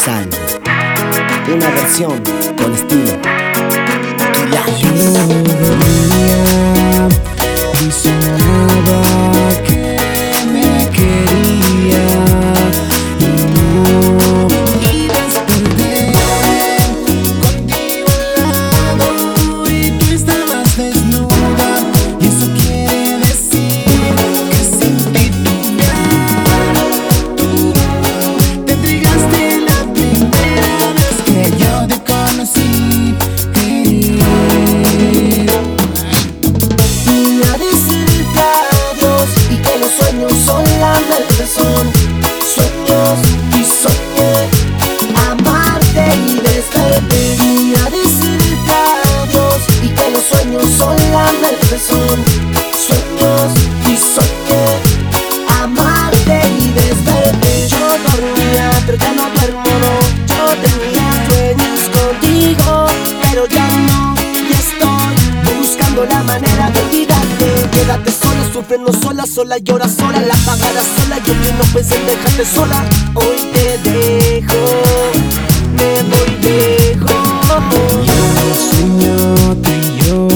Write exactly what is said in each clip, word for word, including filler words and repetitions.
San, una versión con estilo. Yo dormía y soñaba que me quería y no, y desperté contigo al lado y tú estabas desnuda, y eso quiere decir que sin titubear tú te entregaste la primera vez que yo te conocí. Son la razón, sueños y soñé amarte y desperté. Vine a decirte adiós y que los sueños son la razón, sueños y soñé amarte y desperté. Yo dormía pero ya no duermo, no. Yo tenía sueños contigo pero ya no, y estoy buscando la manera de olvidarte. Quédate sola, sufriendo sola, sola, llora sola, la pagarás sola. Yo que no pensé en dejarte sola. Hoy te dejo, me voy lejos. Yo sueño, tú y yo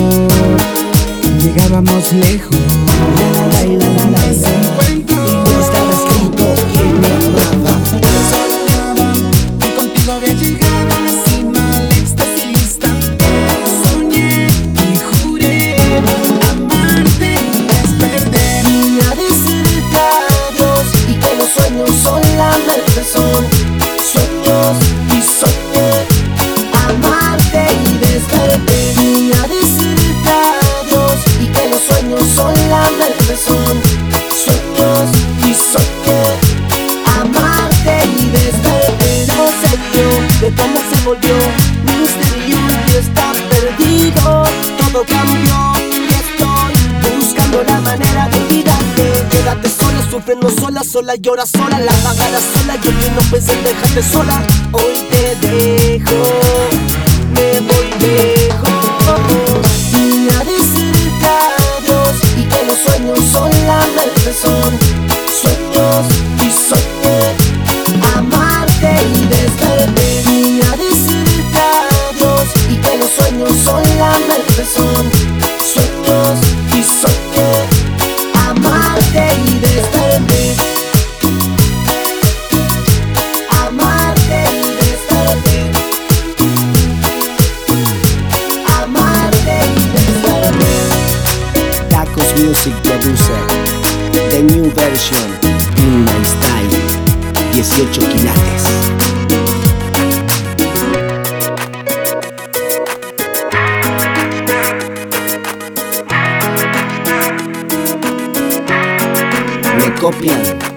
llegábamos lejos. La, la, la, la, la, Ese encuentro no estaba escrito que me amaba. soñaba y contigo había llegado a la cima, al éxtasis también. Soñé y juré amarte y desperté. Vine a decirte adiós y que los sueños son la razón, sueños y soñé amarte y desperté. Vine a decirte adiós y que los sueños son la razón, sueños y soñé amarte y desperté. No sé yo de cómo se volvió misterioso, está perdido, todo cambió y estoy buscando la manera de olvidarte. Quédate sola, sufriendo sola, sola, llora sola, la pagarás sola. Yo que no pensé en dejarte sola. Hoy te dejo, me voy lejos. Vine a decirte adiós y que los sueños son la razón, sueños y soñé amarte y desperté. Vine a decirte adiós y que los sueños son la razón, sueños y soñé amarte y desperté. Amarte y desperté. Amarte y desperté. Tacos Music Producer, the new version in my style, dieciocho quilates. Me copian